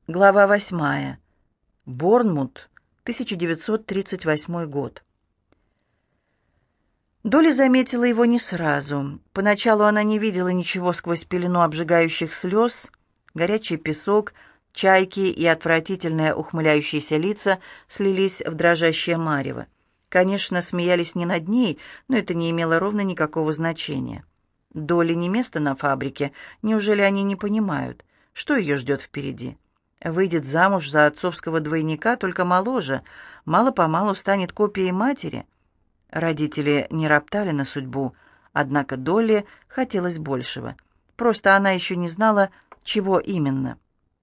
Глава 8. Борнмут, 1938 год. Долли заметила его не сразу. Поначалу она не видела ничего сквозь пелену обжигающих слез. Горячий песок, чайки и отвратительные ухмыляющиеся лица слились в дрожащее марево. Конечно, смеялись не над ней, но это не имело ровно никакого значения. Долли не место на фабрике. Неужели они не понимают, что ее ждет впереди? Выйдет замуж за отцовского двойника, только моложе, мало-помалу станет копией матери. Родители не роптали на судьбу, однако Долли хотелось большего. Просто она еще не знала, чего именно.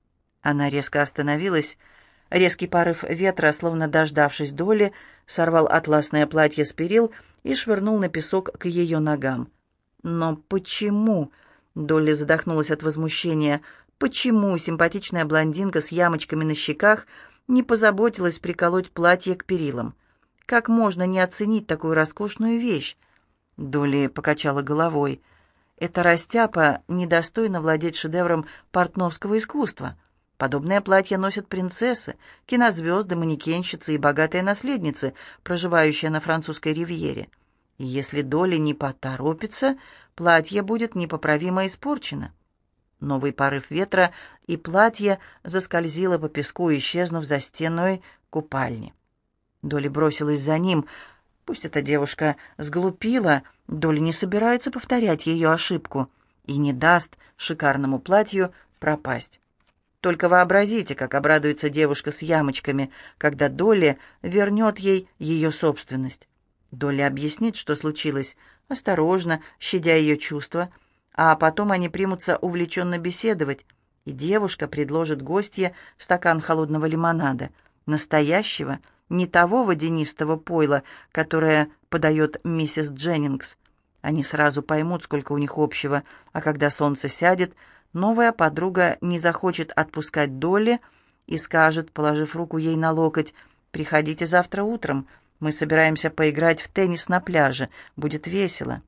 Она резко остановилась. Резкий порыв ветра, словно дождавшись Долли, сорвал атласное платье с перил и швырнул на песок к ее ногам. «Но почему?» — Долли задохнулась от возмущения. «Почему симпатичная блондинка с ямочками на щеках не позаботилась приколоть платье к перилам? Как можно не оценить такую роскошную вещь?» Долли покачала головой. «Эта растяпа недостойна владеть шедевром портновского искусства. Подобное платье носят принцессы, кинозвезды, манекенщицы и богатые наследницы, проживающие на французской ривьере. И если Долли не поторопится, платье будет непоправимо испорчено». Новый порыв ветра, и платье заскользило по песку, исчезнув за стеной купальни. Долли бросилась за ним. Пусть эта девушка сглупила, Долли не собирается повторять ее ошибку и не даст шикарному платью пропасть. Только вообразите, как обрадуется девушка с ямочками, когда Долли вернет ей ее собственность. Долли объяснит, что случилось, осторожно, щадя ее чувства, а потом они примутся увлеченно беседовать, и девушка предложит гостье стакан холодного лимонада, настоящего, не того водянистого пойла, которое подает миссис Дженнингс. Они сразу поймут, сколько у них общего, а когда солнце сядет, новая подруга не захочет отпускать Долли и скажет, положив руку ей на локоть: «Приходите завтра утром, мы собираемся поиграть в теннис на пляже, будет весело».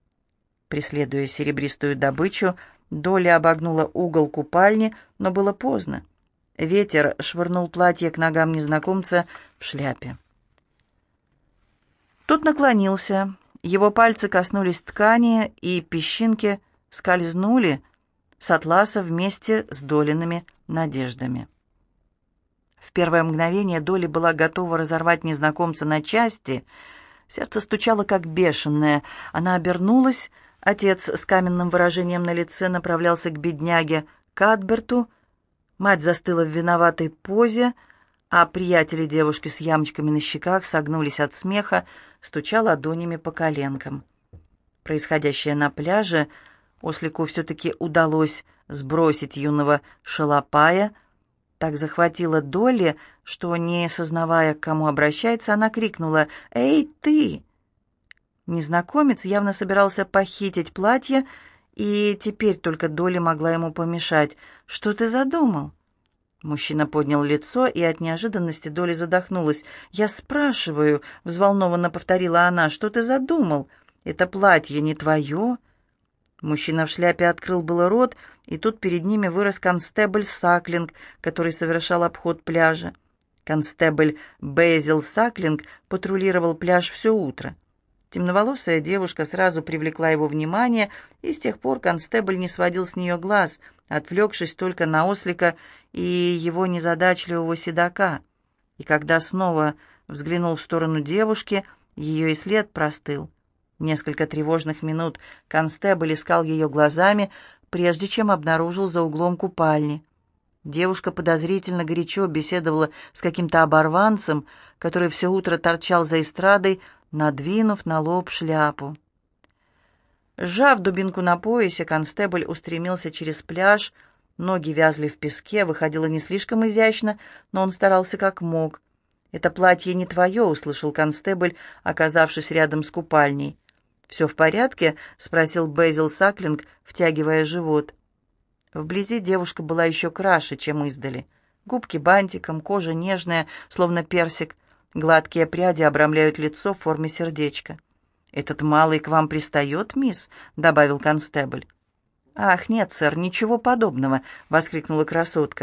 Преследуя серебристую добычу, Долли обогнула угол купальни, но было поздно. Ветер швырнул платье к ногам незнакомца в шляпе. Тот наклонился, его пальцы коснулись ткани, и песчинки скользнули с атласа вместе с Долиными надеждами. В первое мгновение Долли была готова разорвать незнакомца на части. Сердце стучало как бешеное. Она обернулась. Отец с каменным выражением на лице направлялся к бедняге Кадберту. Мать застыла в виноватой позе, а приятели девушки с ямочками на щеках согнулись от смеха, стуча ладонями по коленкам. Происходящее на пляже ослику все-таки удалось сбросить юного шалопая. Так захватила Долли, что, не сознавая, к кому обращается, она крикнула: «Эй, ты!». Незнакомец явно собирался похитить платье, и теперь только Долли могла ему помешать. «Что ты задумал?» Мужчина поднял лицо, и от неожиданности Долли задохнулась. «Я спрашиваю», — взволнованно повторила она, — «что ты задумал? Это платье не твое?» Мужчина в шляпе открыл было рот, и тут перед ними вырос констебль Саклинг, который совершал обход пляжа. Констебль Бэзил Саклинг патрулировал пляж все утро. Темноволосая девушка сразу привлекла его внимание, и с тех пор констебль не сводил с нее глаз, отвлекшись только на ослика и его незадачливого седока. И когда снова взглянул в сторону девушки, ее и след простыл. Несколько тревожных минут констебль искал ее глазами, прежде чем обнаружил за углом купальни. Девушка подозрительно горячо беседовала с каким-то оборванцем, который все утро торчал за эстрадой, надвинув на лоб шляпу. Сжав дубинку на поясе, констебль устремился через пляж. Ноги вязли в песке, выходило не слишком изящно, но он старался как мог. «Это платье не твое», — услышал констебль, оказавшись рядом с купальней. «Все в порядке?» — спросил Бэзил Саклинг, втягивая живот. Вблизи девушка была еще краше, чем издали. Губки бантиком, кожа нежная, словно персик. Гладкие пряди обрамляют лицо в форме сердечка. «Этот малый к вам пристает, мисс?» — добавил констебль. «Ах, нет, сэр, ничего подобного!» — воскликнула красотка.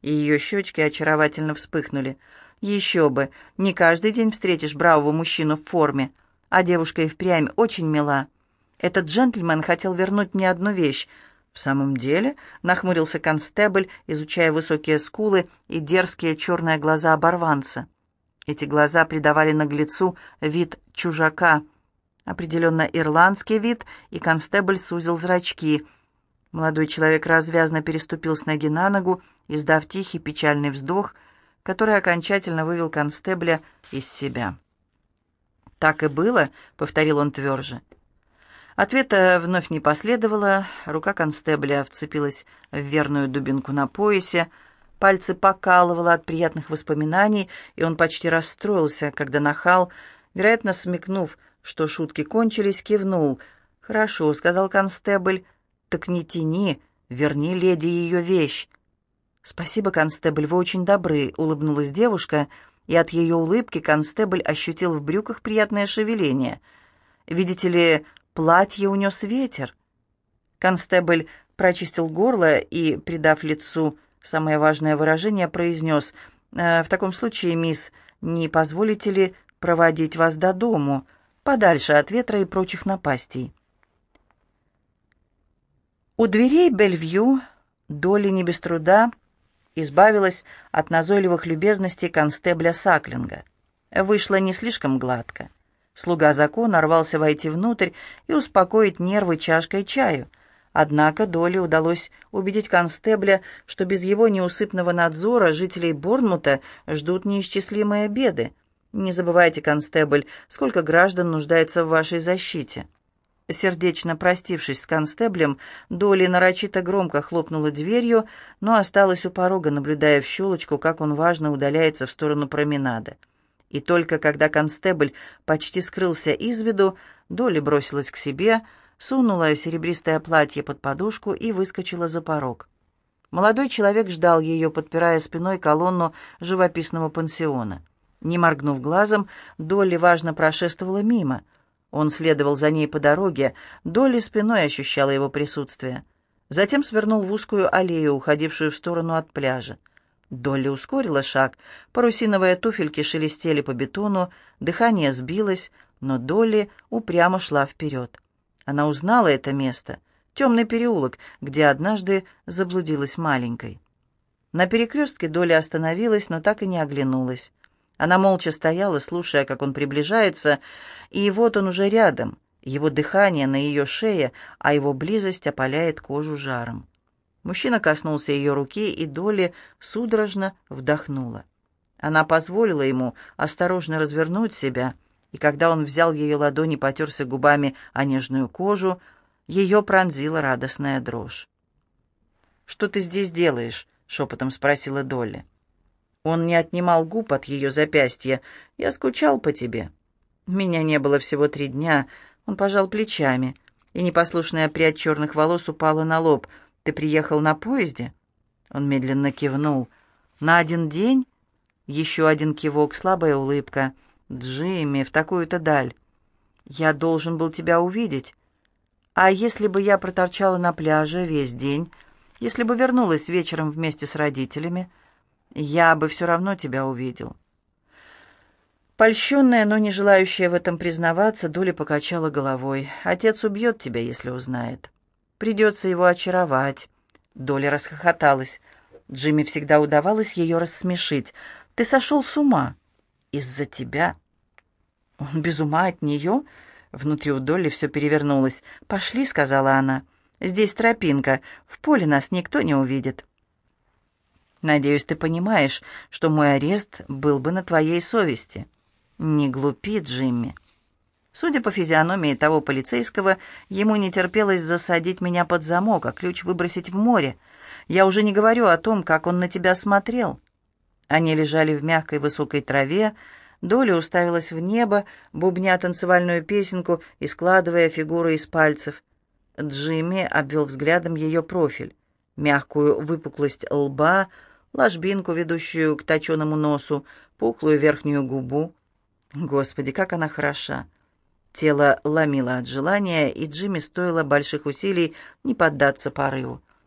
и ее щечки очаровательно вспыхнули. «Еще бы! Не каждый день встретишь бравого мужчину в форме, а девушка и впрямь очень мила. Этот джентльмен хотел вернуть мне одну вещь». «В самом деле?» — нахмурился констебль, изучая высокие скулы и дерзкие черные глаза оборванца. Эти глаза придавали наглецу вид чужака. Определенно ирландский вид, и констебль сузил зрачки. Молодой человек развязно переступил с ноги на ногу, издав тихий печальный вздох, который окончательно вывел констебля из себя. «Так и было», — повторил он тверже. Ответа вновь не последовало, рука констебля вцепилась в верную дубинку на поясе, пальцы покалывало от приятных воспоминаний, и он почти расстроился, когда нахал, вероятно, смекнув, что шутки кончились, кивнул. «Хорошо», — сказал констебль, — «так не тяни, верни леди ее вещь». «Спасибо, констебль, вы очень добры», — улыбнулась девушка, и от ее улыбки констебль ощутил в брюках приятное шевеление. «Видите ли, платье унес ветер». Констебль прочистил горло и, придав лицу самое важное выражение, произнес: «В таком случае, мисс, не позволите ли проводить вас до дому, подальше от ветра и прочих напастей?» У дверей Бельвью Долли не без труда избавилась от назойливых любезностей констебля Саклинга. Вышло не слишком гладко. Слуга закона рвался войти внутрь и успокоить нервы чашкой чаю. Однако Долли удалось убедить констебля, что без его неусыпного надзора жителей Борнмута ждут неисчислимые беды. «Не забывайте, констебль, сколько граждан нуждается в вашей защите». Сердечно простившись с констеблем, Долли нарочито громко хлопнула дверью, но осталась у порога, наблюдая в щелочку, как он важно удаляется в сторону променада. И только когда констебль почти скрылся из виду, Долли бросилась к себе, сунула серебристое платье под подушку и выскочила за порог. Молодой человек ждал ее, подпирая спиной колонну живописного пансиона. Не моргнув глазом, Долли важно прошествовала мимо. Он следовал за ней по дороге, Долли спиной ощущала его присутствие. Затем свернул в узкую аллею, уходившую в сторону от пляжа. Долли ускорила шаг, парусиновые туфельки шелестели по бетону, дыхание сбилось, но Долли упрямо шла вперед. Она узнала это место, темный переулок, где однажды заблудилась маленькой. На перекрестке Долли остановилась, но так и не оглянулась. Она молча стояла, слушая, как он приближается, и вот он уже рядом, его дыхание на ее шее, а его близость опаляет кожу жаром. Мужчина коснулся ее руки, и Долли судорожно вдохнула. Она позволила ему осторожно развернуть себя, и когда он взял ее ладони и потерся губами о нежную кожу, ее пронзила радостная дрожь. «Что ты здесь делаешь?» — шепотом спросила Долли. Он не отнимал губ от ее запястья. «Я скучал по тебе». «Меня не было всего 3 дня». Он пожал плечами, и непослушная прядь черных волос упала на лоб. «Ты приехал на поезде?» Он медленно кивнул. «На 1 день?» Еще один кивок, слабая улыбка. «Джимми, в такую-то даль. Я должен был тебя увидеть. А если бы я проторчала на пляже весь день? Если бы вернулась вечером вместе с родителями? Я бы все равно тебя увидел». Польщенная, но не желающая в этом признаваться, Долли покачала головой. «Отец убьет тебя, если узнает. Придется его очаровать». Долли расхохоталась. Джимми всегда удавалось ее рассмешить. «Ты сошел с ума. Из-за тебя». «Он без ума от нее?» Внутри у Долли все перевернулось. «Пошли», — сказала она. «Здесь тропинка. В поле нас никто не увидит». «Надеюсь, ты понимаешь, что мой арест был бы на твоей совести». «Не глупи, Джимми». Судя по физиономии того полицейского, ему не терпелось засадить меня под замок, а ключ выбросить в море. Я уже не говорю о том, как он на тебя смотрел. Они лежали в мягкой высокой траве. Долли уставилась в небо, бубня танцевальную песенку и складывая фигуры из пальцев. Джимми обвел взглядом ее профиль, мягкую выпуклость лба, ложбинку, ведущую к точеному носу, пухлую верхнюю губу. Господи, как она хороша! Тело ломило от желания, и Джимми стоило больших усилий не поддаться порыву.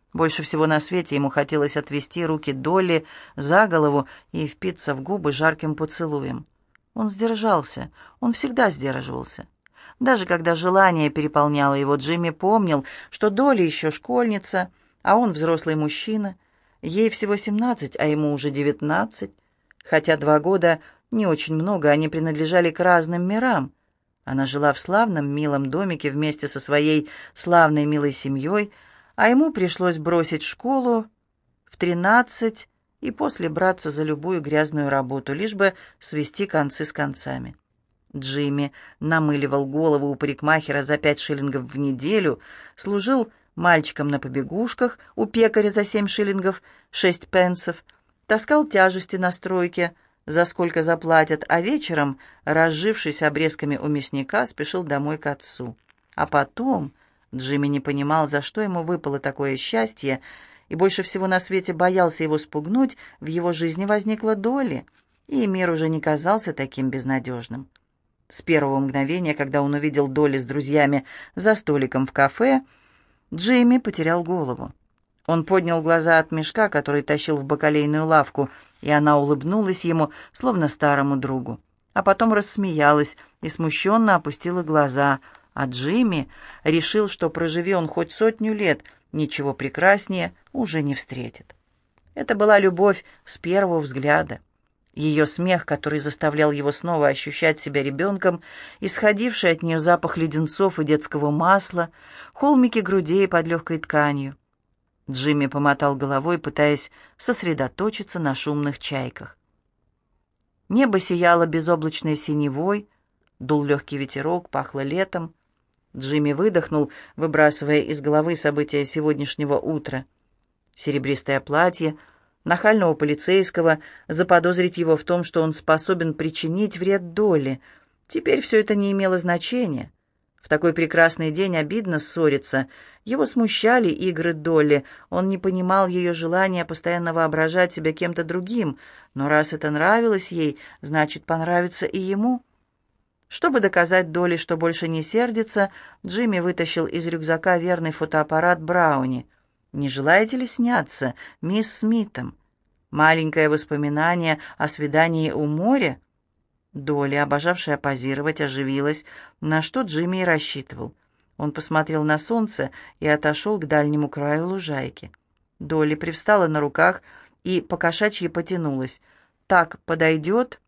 Больше всего на свете ему хотелось отвести руки Долли за голову и впиться в губы жарким поцелуем. Он сдержался, он всегда сдерживался. Даже когда желание переполняло его, Джимми помнил, что Долли еще школьница, а он взрослый мужчина. Ей всего 17, а ему уже 19. Хотя 2 года не очень много, они принадлежали к разным мирам. Она жила в славном, милом домике вместе со своей славной, милой семьей, а ему пришлось бросить школу в 13 и после браться за любую грязную работу, лишь бы свести концы с концами. Джимми намыливал голову у парикмахера за 5 шиллингов в неделю, служил мальчиком на побегушках у пекаря за 7 шиллингов 6 пенсов, таскал тяжести на стройке, за сколько заплатят, а вечером, разжившись обрезками у мясника, спешил домой к отцу. А потом Джимми не понимал, за что ему выпало такое счастье, и больше всего на свете боялся его спугнуть. В его жизни возникла Долли, и мир уже не казался таким безнадежным. С первого мгновения, когда он увидел Долли с друзьями за столиком в кафе, Джимми потерял голову. Он поднял глаза от мешка, который тащил в бакалейную лавку, и она улыбнулась ему, словно старому другу. А потом рассмеялась и смущенно опустила глаза, а Джимми решил, что, проживи он хоть 100 лет, ничего прекраснее уже не встретит. Это была любовь с первого взгляда. Ее смех, который заставлял его снова ощущать себя ребенком, исходивший от нее запах леденцов и детского масла, холмики грудей под легкой тканью. Джимми помотал головой, пытаясь сосредоточиться на шумных чайках. Небо сияло безоблачной синевой, дул легкий ветерок, пахло летом. Джимми выдохнул, выбрасывая из головы события сегодняшнего утра. Серебристое платье, нахального полицейского, заподозрить его в том, что он способен причинить вред Долли. Теперь все это не имело значения. В такой прекрасный день обидно ссориться. Его смущали игры Долли. Он не понимал ее желания постоянно воображать себя кем-то другим. Но раз это нравилось ей, значит, понравится и ему. Чтобы доказать Долли, что больше не сердится, Джимми вытащил из рюкзака верный фотоаппарат Брауни. «Не желаете ли сняться, мисс Смитом? Маленькое воспоминание о свидании у моря?» Долли, обожавшая позировать, оживилась, на что Джимми и рассчитывал. Он посмотрел на солнце и отошел к дальнему краю лужайки. Долли привстала на руках и покошачьи потянулась. «Так подойдет?»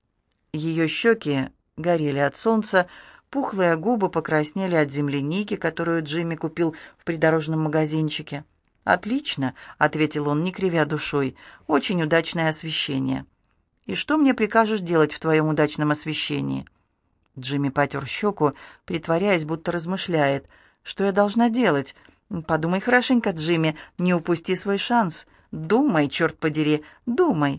Ее щеки горели от солнца, пухлые губы покраснели от земляники, которую Джимми купил в придорожном магазинчике. «Отлично», — ответил он, не кривя душой, — «очень удачное освещение». «И что мне прикажешь делать в твоем удачном освещении?» Джимми потер щеку, притворяясь, будто размышляет. «Что я должна делать? Подумай хорошенько, Джимми, не упусти свой шанс. Думай, черт подери, думай».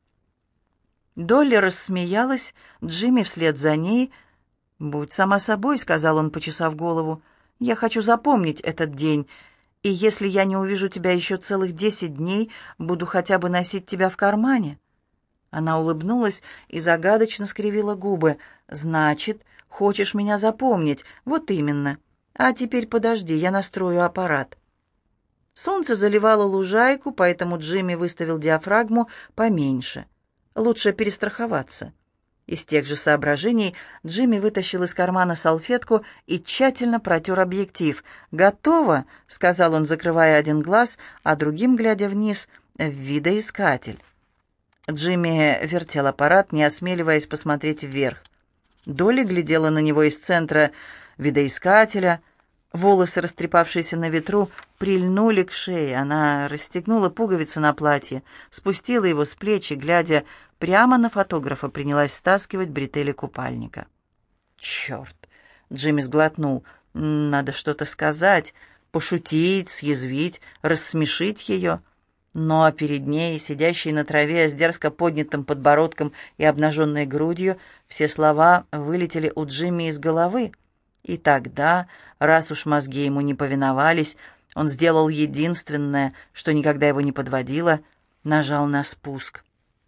Долли рассмеялась, Джимми вслед за ней. «Будь сама собой», — сказал он, почесав голову. «Я хочу запомнить этот день, и если я не увижу тебя еще целых 10 дней, буду хотя бы носить тебя в кармане». Она улыбнулась и загадочно скривила губы. «Значит, хочешь меня запомнить? Вот именно. А теперь подожди, я настрою аппарат». Солнце заливало лужайку, поэтому Джимми выставил диафрагму поменьше. Лучше перестраховаться. Из тех же соображений Джимми вытащил из кармана салфетку и тщательно протер объектив. «Готово», — сказал он, закрывая один глаз, а другим глядя вниз, в видоискатель. Джимми вертел аппарат, не осмеливаясь посмотреть вверх. Долли глядела на него из центра видоискателя. Волосы, растрепавшиеся на ветру, прильнули к шее. Она расстегнула пуговицы на платье, спустила его с плеч и, глядя прямо на фотографа, принялась стаскивать бретели купальника. «Черт!» — Джимми сглотнул. «Надо что-то сказать, пошутить, съязвить, рассмешить ее». Но перед ней, сидящей на траве с дерзко поднятым подбородком и обнаженной грудью, все слова вылетели у Джимми из головы. И тогда, раз уж мозги ему не повиновались, он сделал единственное, что никогда его не подводило, нажал на спуск.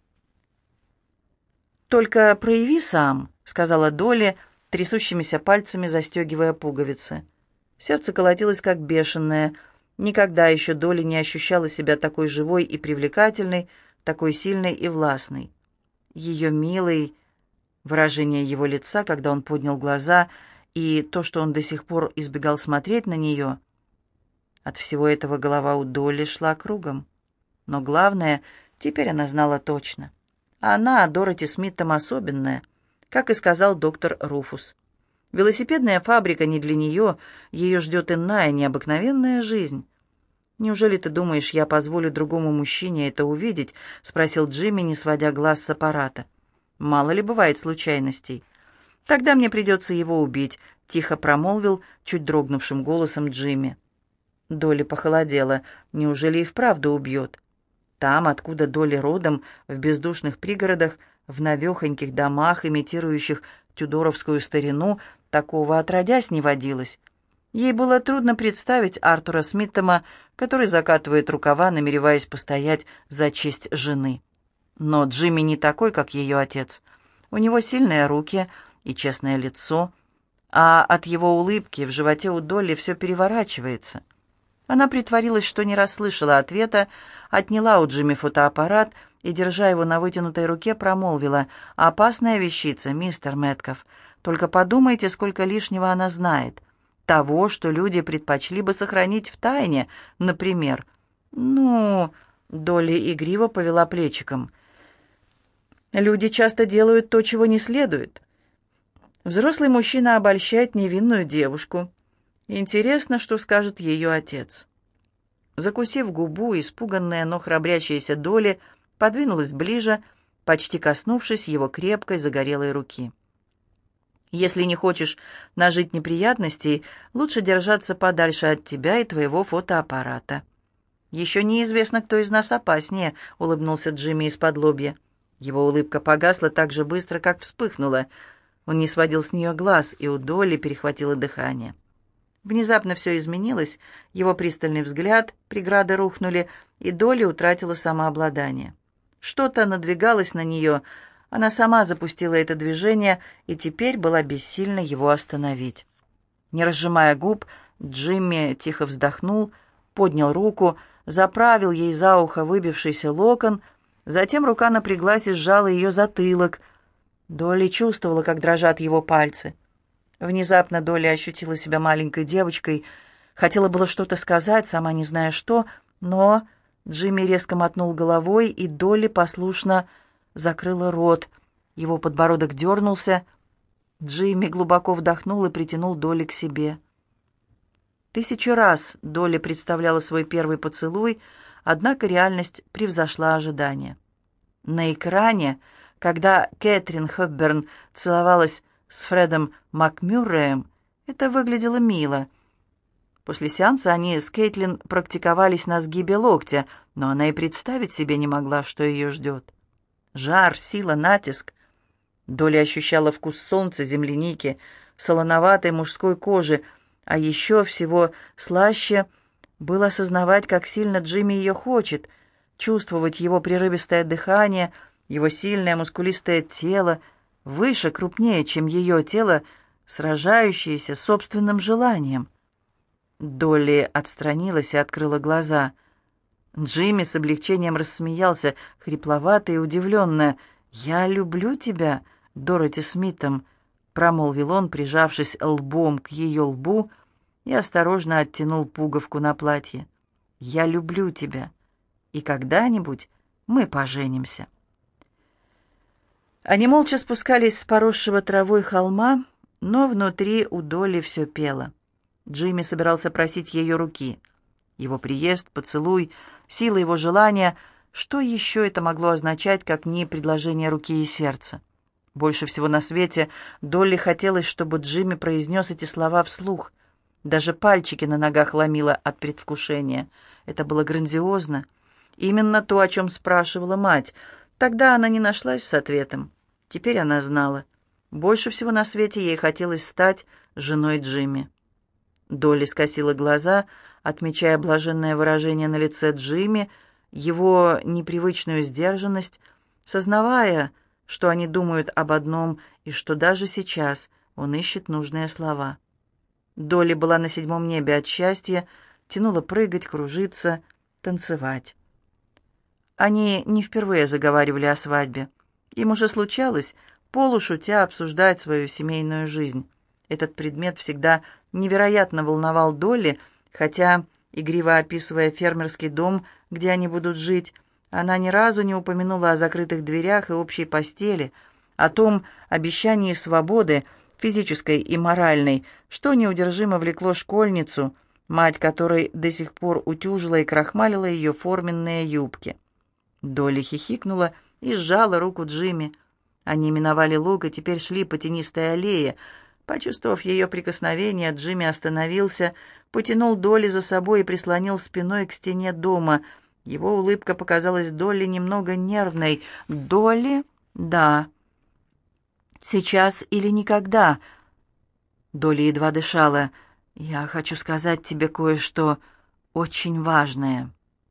«Только прояви сам», — сказала Долли, трясущимися пальцами застегивая пуговицы. Сердце колотилось, как бешеное. Никогда еще Долли не ощущала себя такой живой и привлекательной, такой сильной и властной. Ее милый выражение его лица, когда он поднял глаза, и то, что он до сих пор избегал смотреть на нее. От всего этого голова у Долли шла кругом. Но главное, теперь она знала точно. Она, Дороти Смиттом, особенная, как и сказал доктор Руфус. Велосипедная фабрика не для нее, ее ждет иная, необыкновенная жизнь. «Неужели ты думаешь, я позволю другому мужчине это увидеть?» — спросил Джимми, не сводя глаз с аппарата. «Мало ли бывает случайностей. Тогда мне придется его убить», — тихо промолвил чуть дрогнувшим голосом Джимми. Долли похолодела. Неужели и вправду убьет? Там, откуда Долли родом, в бездушных пригородах, в навехоньких домах, имитирующих тюдоровскую старину, такого отродясь не водилось. Ей было трудно представить Артура Смиттома, который закатывает рукава, намереваясь постоять за честь жены. Но Джимми не такой, как ее отец. У него сильные руки и честное лицо, а от его улыбки в животе у Долли все переворачивается. Она притворилась, что не расслышала ответа, отняла у Джимми фотоаппарат и, держа его на вытянутой руке, промолвила: «Опасная вещица, мистер Мэтков. Только подумайте, сколько лишнего она знает. Того, что люди предпочли бы сохранить в тайне, например». «Ну...» — Долли игриво повела плечиком. «Люди часто делают то, чего не следует. Взрослый мужчина обольщает невинную девушку. Интересно, что скажет ее отец». Закусив губу, испуганная, но храбрящаяся Долли подвинулась ближе, почти коснувшись его крепкой загорелой руки. «Если не хочешь нажить неприятностей, лучше держаться подальше от тебя и твоего фотоаппарата». «Еще неизвестно, кто из нас опаснее», — улыбнулся Джимми из-под лобья. Его улыбка погасла так же быстро, как вспыхнула. Он не сводил с нее глаз, и у Долли перехватило дыхание. Внезапно все изменилось, его пристальный взгляд, преграды рухнули, и Долли утратила самообладание. Что-то надвигалось на нее, она сама запустила это движение и теперь была бессильна его остановить. Не разжимая губ, Джимми тихо вздохнул, поднял руку, заправил ей за ухо выбившийся локон, затем рука напряглась и сжала ее затылок. Долли чувствовала, как дрожат его пальцы. Внезапно Долли ощутила себя маленькой девочкой, хотела было что-то сказать, сама не зная что, но Джимми резко мотнул головой, и Долли послушно закрыла рот. Его подбородок дернулся. Джимми глубоко вдохнул и притянул Долли к себе. 1000 раз Долли представляла свой первый поцелуй, однако реальность превзошла ожидания. На экране, когда Кэтрин Хепберн целовалась с Фредом МакМюрреем, это выглядело мило. После сеанса они с Кейтлин практиковались на сгибе локтя, но она и представить себе не могла, что ее ждет. Жар, сила, натиск. Долли ощущала вкус солнца, земляники, солоноватой мужской кожи, а еще всего слаще было осознавать, как сильно Джимми ее хочет, чувствовать его прерывистое дыхание, его сильное мускулистое тело, выше, крупнее, чем ее тело, сражающееся с собственным желанием. Долли отстранилась и открыла глаза. Джимми с облегчением рассмеялся, хрипловато и удивленно. «Я люблю тебя, Дороти Смиттом», — промолвил он, прижавшись лбом к ее лбу, и осторожно оттянул пуговку на платье. «Я люблю тебя, и когда-нибудь мы поженимся». Они молча спускались с поросшего травой холма, но внутри у Долли все пело. Джимми собирался просить ее руки. Его приезд, поцелуй, сила его желания — что еще это могло означать, как не предложение руки и сердца? Больше всего на свете Долли хотелось, чтобы Джимми произнес эти слова вслух. Даже пальчики на ногах ломило от предвкушения. Это было грандиозно. Именно то, о чем спрашивала мать. Тогда она не нашлась с ответом. Теперь она знала. Больше всего на свете ей хотелось стать женой Джимми. Долли скосила глаза, отмечая блаженное выражение на лице Джимми, его непривычную сдержанность, сознавая, что они думают об одном и что даже сейчас он ищет нужные слова. Долли была на 7-м небе от счастья, тянуло прыгать, кружиться, танцевать. Они не впервые заговаривали о свадьбе. Им уже случалось, полушутя, обсуждать свою семейную жизнь. Этот предмет всегда невероятно волновал Долли, хотя, игриво описывая фермерский дом, где они будут жить, она ни разу не упомянула о закрытых дверях и общей постели, о том обещании свободы, физической и моральной, что неудержимо влекло школьницу, мать которой до сих пор утюжила и крахмалила ее форменные юбки. Долли хихикнула и сжала руку Джимми. Они миновали луг и теперь шли по тенистой аллее. Почувствовав ее прикосновение, Джимми остановился, потянул Долли за собой и прислонил спиной к стене дома. Его улыбка показалась Долли немного нервной. «Долли?» «Да». «Сейчас или никогда?» Долли едва дышала. «Я хочу сказать тебе кое-что очень важное».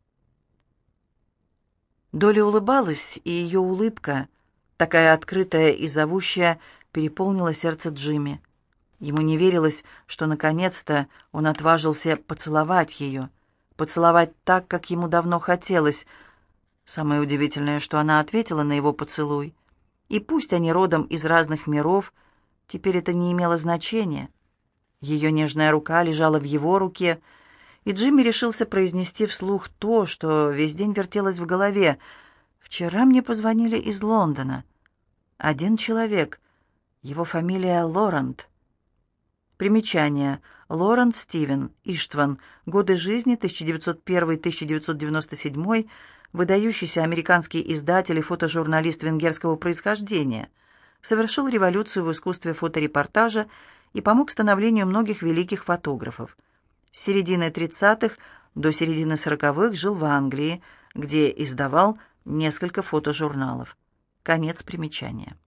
Долли улыбалась, и ее улыбка, такая открытая и зовущая, переполнила сердце Джимми. Ему не верилось, что наконец-то он отважился поцеловать ее, поцеловать так, как ему давно хотелось. Самое удивительное, что она ответила на его поцелуй. И пусть они родом из разных миров, теперь это не имело значения. Ее нежная рука лежала в его руке, и Джимми решился произнести вслух то, что весь день вертелось в голове. «Вчера мне позвонили из Лондона. Один человек. Его фамилия Лорент». Примечание. Лорент Стивен Иштван. Годы жизни 1901-1997. Выдающийся американский издатель и фотожурналист венгерского происхождения. Совершил революцию в искусстве фоторепортажа и помог становлению многих великих фотографов. С середины 30-х до середины 40-х жил в Англии, где издавал несколько фотожурналов. Конец примечания.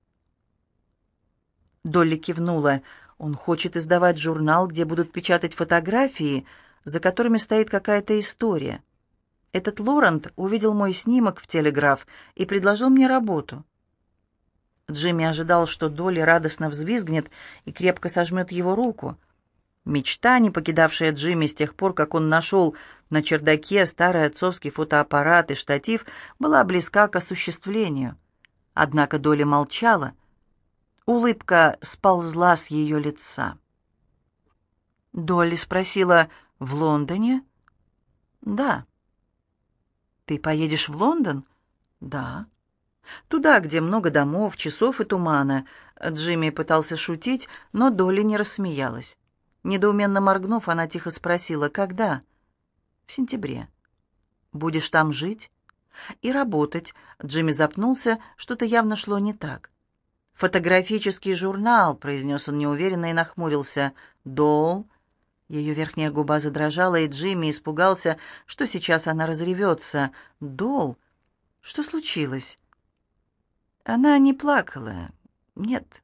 Долли кивнула. Он хочет издавать журнал, где будут печатать фотографии, за которыми стоит какая-то история. Этот Лорент увидел мой снимок в «Телеграф» и предложил мне работу. Джимми ожидал, что Долли радостно взвизгнет и крепко сожмет его руку. Мечта, не покидавшая Джимми с тех пор, как он нашел на чердаке старый отцовский фотоаппарат и штатив, была близка к осуществлению. Однако Долли молчала. Улыбка сползла с ее лица. Долли спросила: «В Лондоне?» «Да». «Ты поедешь в Лондон?» «Да». «Туда, где много домов, часов и тумана». Джимми пытался шутить, но Долли не рассмеялась. Недоуменно моргнув, она тихо спросила: «Когда?» «В сентябре». «Будешь там жить?» «И работать». Джимми запнулся, что-то явно шло не так. «Фотографический журнал», — произнес он неуверенно и нахмурился. «Дол». Ее верхняя губа задрожала, и Джимми испугался, что сейчас она разревется. «Дол? Что случилось?» Она не плакала. Нет.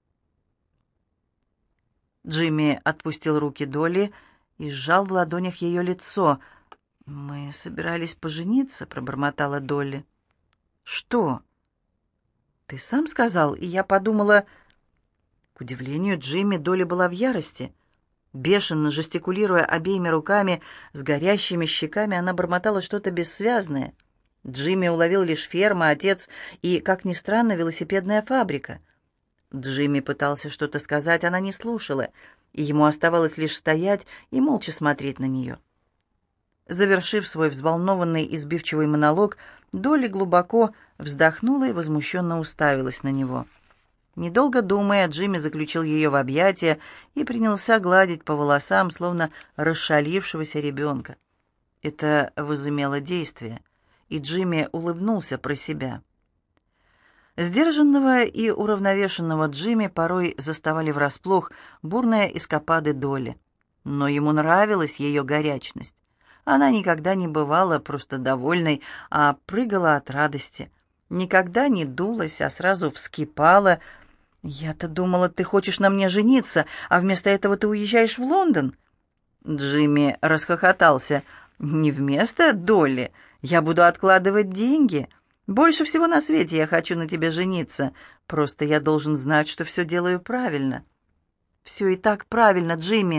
Джимми отпустил руки Долли и сжал в ладонях ее лицо. «Мы собирались пожениться», — пробормотала Долли. «Что?» «Ты сам сказал, и я подумала...» К удивлению Джимми, Долли была в ярости. Бешено жестикулируя обеими руками, с горящими щеками, она бормотала что-то бессвязное. Джимми уловил лишь ферма, отец и, как ни странно, велосипедная фабрика. Джимми пытался что-то сказать, она не слушала, и ему оставалось лишь стоять и молча смотреть на нее. Завершив свой взволнованный и сбивчивый монолог, Долли глубоко вздохнула и возмущенно уставилась на него. Недолго думая, Джимми заключил ее в объятия и принялся гладить по волосам, словно расшалившегося ребенка. Это возымело действие, и Джимми улыбнулся про себя. Сдержанного и уравновешенного Джимми порой заставали врасплох бурные эскапады Долли. Но ему нравилась ее горячность. Она никогда не бывала просто довольной, а прыгала от радости. Никогда не дулась, а сразу вскипала. «Я-то думала, ты хочешь на мне жениться, а вместо этого ты уезжаешь в Лондон?» Джимми расхохотался. «Не вместо, Долли. Я буду откладывать деньги. Больше всего на свете я хочу на тебе жениться. Просто я должен знать, что все делаю правильно». «Все и так правильно, Джимми.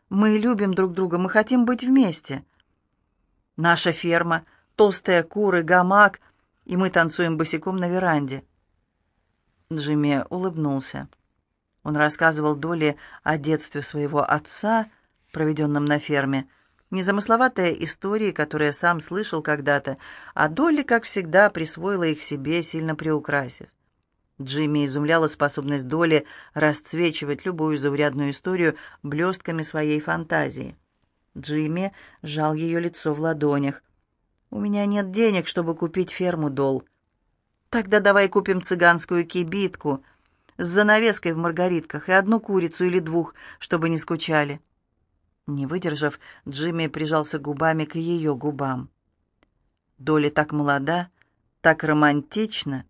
Мы любим друг друга, мы хотим быть вместе. Наша ферма, толстые куры, гамак, и мы танцуем босиком на веранде». Джимми улыбнулся. Он рассказывал Долли о детстве своего отца, проведенном на ферме, незамысловатые истории, которые сам слышал когда-то, а Долли, как всегда, присвоила их себе, сильно приукрасив. Джимми изумляла способность Долли расцвечивать любую заурядную историю блестками своей фантазии. Джимми сжал ее лицо в ладонях. «У меня нет денег, чтобы купить ферму, Дол». «Тогда давай купим цыганскую кибитку с занавеской в маргаритках и одну курицу или двух, чтобы не скучали». Не выдержав, Джимми прижался губами к ее губам. Долли так молода, так романтична.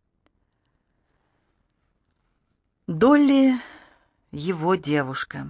Долли — его девушка.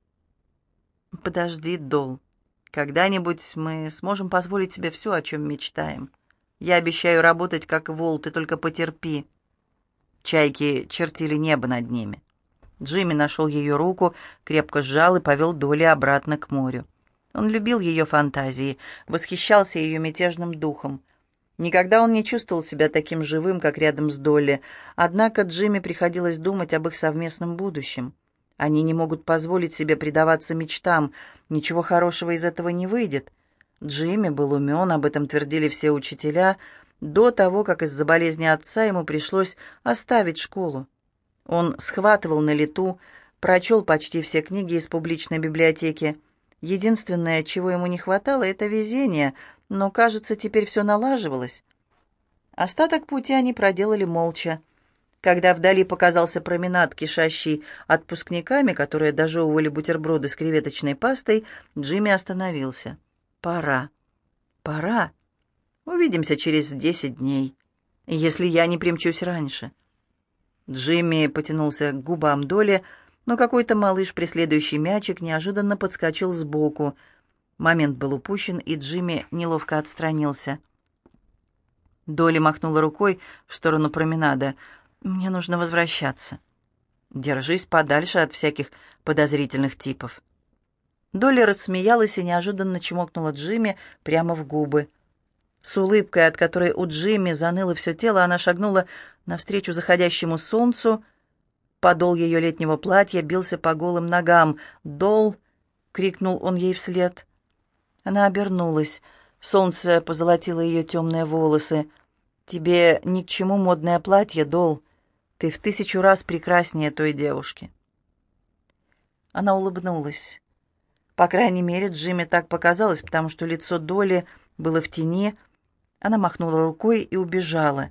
«Подожди, Дол. Когда-нибудь мы сможем позволить себе все, о чем мечтаем. Я обещаю работать как вол, ты только потерпи». Чайки чертили небо над ними. Джимми нашел ее руку, крепко сжал и повел Долли обратно к морю. Он любил ее фантазии, восхищался ее мятежным духом. Никогда он не чувствовал себя таким живым, как рядом с Долли, однако Джимми приходилось думать об их совместном будущем. Они не могут позволить себе предаваться мечтам, ничего хорошего из этого не выйдет. Джимми был умен, об этом твердили все учителя, до того, как из-за болезни отца ему пришлось оставить школу. Он схватывал на лету, прочел почти все книги из публичной библиотеки. Единственное, чего ему не хватало, это везение, но, кажется, теперь все налаживалось. Остаток пути они проделали молча. Когда вдали показался променад, кишащий отпускниками, которые дожевывали бутерброды с креветочной пастой, Джимми остановился. «Пора. Пора. Увидимся через 10 дней, если я не примчусь раньше». Джимми потянулся к губам Долли, но какой-то малыш, преследующий мячик, неожиданно подскочил сбоку. Момент был упущен, и Джимми неловко отстранился. Долли махнула рукой в сторону променада. «Мне нужно возвращаться». «Держись подальше от всяких подозрительных типов». Долли рассмеялась и неожиданно чмокнула Джимми прямо в губы. С улыбкой, от которой у Джимми заныло все тело, она шагнула навстречу заходящему солнцу. Подол ее летнего платья бился по голым ногам. «Дол!» — крикнул он ей вслед. Она обернулась. Солнце позолотило ее темные волосы. «Тебе ни к чему модное платье, Дол. Ты в 1000 раз прекраснее той девушки». Она улыбнулась. По крайней мере, Джимми так показалось, потому что лицо Долли было в тени. Она махнула рукой и убежала.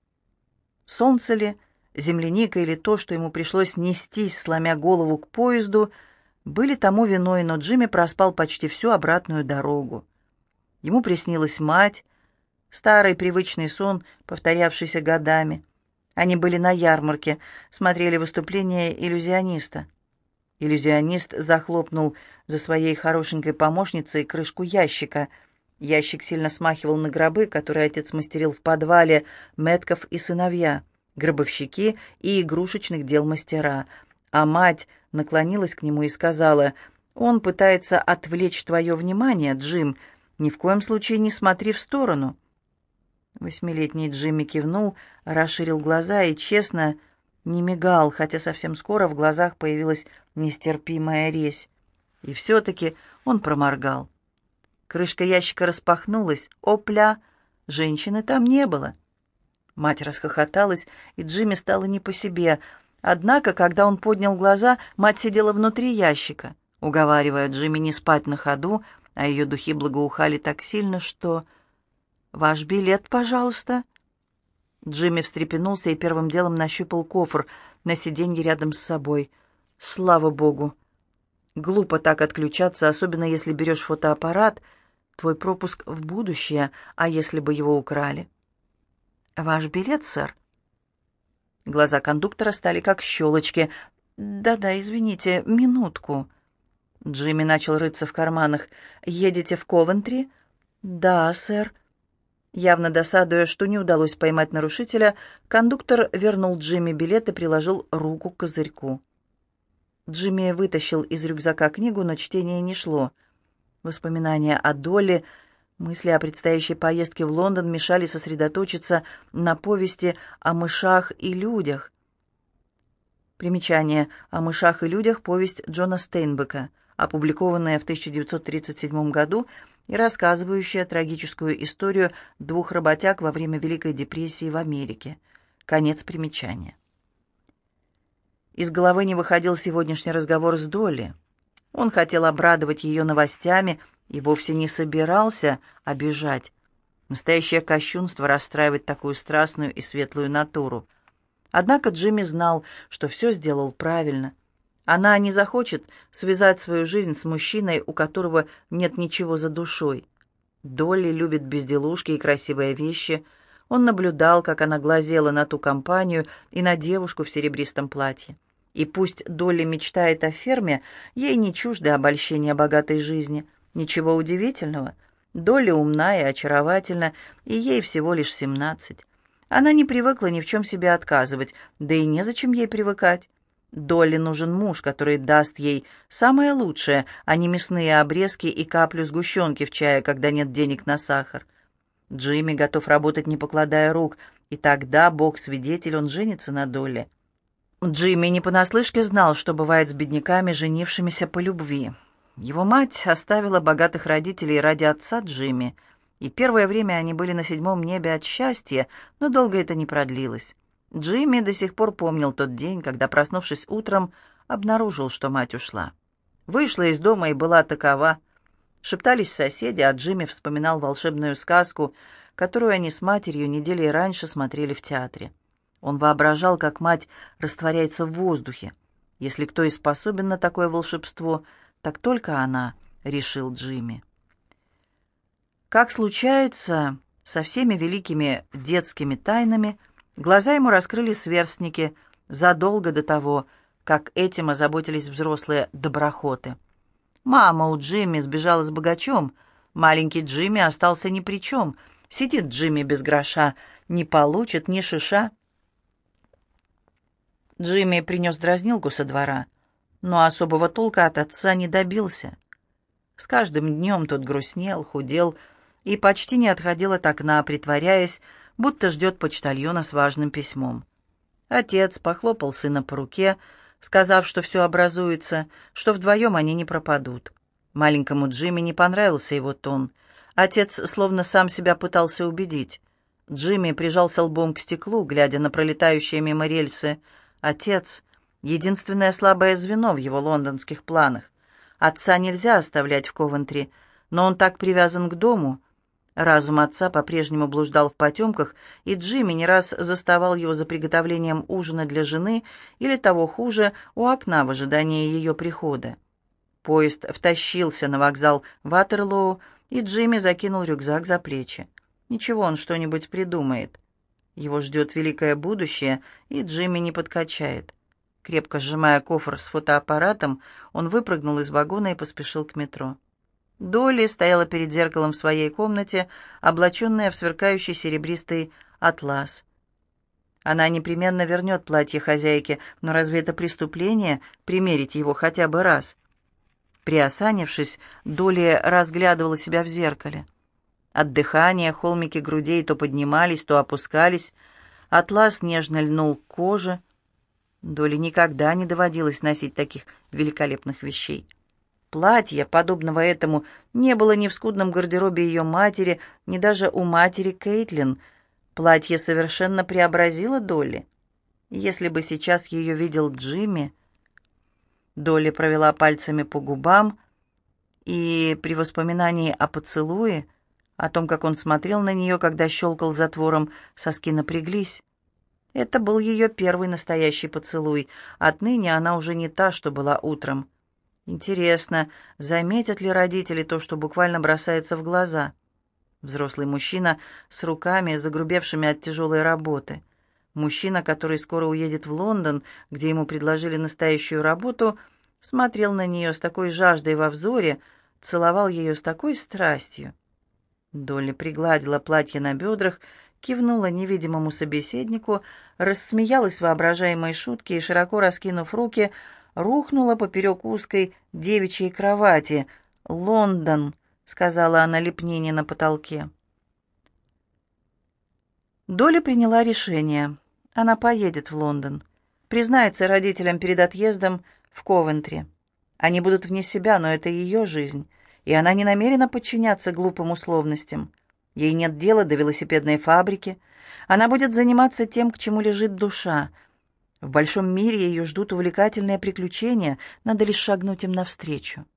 Солнце ли, земляника или то, что ему пришлось нестись, сломя голову к поезду, были тому виной, но Джимми проспал почти всю обратную дорогу. Ему приснилась мать, старый привычный сон, повторявшийся годами. Они были на ярмарке, смотрели выступление иллюзиониста. Иллюзионист захлопнул за своей хорошенькой помощницей крышку ящика. Ящик сильно смахивал на гробы, которые отец мастерил в подвале, Мэтков и сыновья, гробовщики и игрушечных дел мастера. А мать наклонилась к нему и сказала: «Он пытается отвлечь твое внимание, Джим. Ни в коем случае не смотри в сторону». 8-летний Джимми кивнул, расширил глаза и, честно, не мигал, хотя совсем скоро в глазах появилась нестерпимая резь. И все-таки он проморгал. Крышка ящика распахнулась. Опля! Женщины там не было. Мать расхохоталась, и Джимми стало не по себе. Однако, когда он поднял глаза, мать сидела внутри ящика, уговаривая Джимми не спать на ходу, а ее духи благоухали так сильно, что... «Ваш билет, пожалуйста». Джимми встрепенулся и первым делом нащупал кофр на сиденье рядом с собой. Слава богу! Глупо так отключаться, особенно если берешь фотоаппарат. Твой пропуск в будущее, а если бы его украли? «Ваш билет, сэр?» Глаза кондуктора стали как щелочки. «Да-да, извините, минутку». Джимми начал рыться в карманах. «Едете в Ковентри?» «Да, сэр». Явно досадуя, что не удалось поймать нарушителя, кондуктор вернул Джимми билет и приложил руку к козырьку. Джимми вытащил из рюкзака книгу, но чтение не шло. Воспоминания о Долли, мысли о предстоящей поездке в Лондон мешали сосредоточиться на повести о мышах и людях. Примечание: «О мышах и людях» — повесть Джона Стейнбека, опубликованная в 1937 году и рассказывающая трагическую историю двух работяг во время Великой депрессии в Америке. Конец примечания. Из головы не выходил сегодняшний разговор с Долли. Он хотел обрадовать ее новостями и вовсе не собирался обижать. Настоящее кощунство расстраивать такую страстную и светлую натуру. Однако Джимми знал, что все сделал правильно. Она не захочет связать свою жизнь с мужчиной, у которого нет ничего за душой. Долли любит безделушки и красивые вещи. Он наблюдал, как она глазела на ту компанию и на девушку в серебристом платье. И пусть Долли мечтает о ферме, ей не чуждо обольщение богатой жизни. Ничего удивительного. Долли умна и очаровательна, и ей всего лишь 17. Она не привыкла ни в чем себе отказывать, да и незачем ей привыкать. Долли нужен муж, который даст ей самое лучшее, а не мясные обрезки и каплю сгущенки в чае, когда нет денег на сахар. Джимми готов работать, не покладая рук, и тогда, Бог-свидетель, он женится на Долли. Джимми не понаслышке знал, что бывает с бедняками, женившимися по любви. Его мать оставила богатых родителей ради отца Джимми, и первое время они были на 7-м небе от счастья, но долго это не продлилось. Джимми до сих пор помнил тот день, когда, проснувшись утром, обнаружил, что мать ушла. Вышла из дома и была такова. Шептались соседи, а Джимми вспоминал волшебную сказку, которую они с матерью недели раньше смотрели в театре. Он воображал, как мать растворяется в воздухе. Если кто и способен на такое волшебство, так только она, решил Джимми. Как случается со всеми великими детскими тайнами, глаза ему раскрыли сверстники задолго до того, как этим озаботились взрослые доброхоты. Мама у Джимми сбежала с богачом, маленький Джимми остался ни при чем. Сидит Джимми без гроша, не получит ни шиша. Джимми принес дразнилку со двора, но особого толка от отца не добился. С каждым днем тот грустнел, худел и почти не отходил от окна, притворяясь, будто ждет почтальона с важным письмом. Отец похлопал сына по руке, сказав, что все образуется, что вдвоем они не пропадут. Маленькому Джимми не понравился его тон. Отец словно сам себя пытался убедить. Джимми прижался лбом к стеклу, глядя на пролетающие мимо рельсы. Отец — единственное слабое звено в его лондонских планах. Отца нельзя оставлять в Ковентри, но он так привязан к дому. Разум отца по-прежнему блуждал в потемках, и Джимми не раз заставал его за приготовлением ужина для жены или, того хуже, у окна в ожидании ее прихода. Поезд втащился на вокзал Ватерлоу, и Джимми закинул рюкзак за плечи. Ничего, он что-нибудь придумает. Его ждет великое будущее, и Джимми не подкачает. Крепко сжимая кофр с фотоаппаратом, он выпрыгнул из вагона и поспешил к метро. Долли стояла перед зеркалом в своей комнате, облаченная в сверкающий серебристый атлас. Она непременно вернет платье хозяйке, но разве это преступление — примерить его хотя бы раз? Приосанившись, Долли разглядывала себя в зеркале. От дыхания холмики грудей то поднимались, то опускались. Атлас нежно льнул к коже. Долли никогда не доводилось носить таких великолепных вещей. Платья, подобного этому, не было ни в скудном гардеробе ее матери, ни даже у матери Кейтлин. Платье совершенно преобразило Долли. Если бы сейчас ее видел Джимми... Долли провела пальцами по губам, и при воспоминании о поцелуе, о том, как он смотрел на нее, когда щелкал затвором, соски напряглись. Это был ее первый настоящий поцелуй. Отныне она уже не та, что была утром. Интересно, заметят ли родители то, что буквально бросается в глаза? Взрослый мужчина с руками, загрубевшими от тяжелой работы. Мужчина, который скоро уедет в Лондон, где ему предложили настоящую работу, смотрел на нее с такой жаждой во взоре, целовал ее с такой страстью. Долли пригладила платье на бедрах, кивнула невидимому собеседнику, рассмеялась воображаемой шутке и, широко раскинув руки, рухнула поперек узкой девичьей кровати. «Лондон», — сказала она лепнине на потолке. Долли приняла решение. Она поедет в Лондон. Признается родителям перед отъездом в Ковентри. Они будут вне себя, но это ее жизнь, и она не намерена подчиняться глупым условностям. Ей нет дела до велосипедной фабрики. Она будет заниматься тем, к чему лежит душа. В большом мире ее ждут увлекательные приключения, надо лишь шагнуть им навстречу.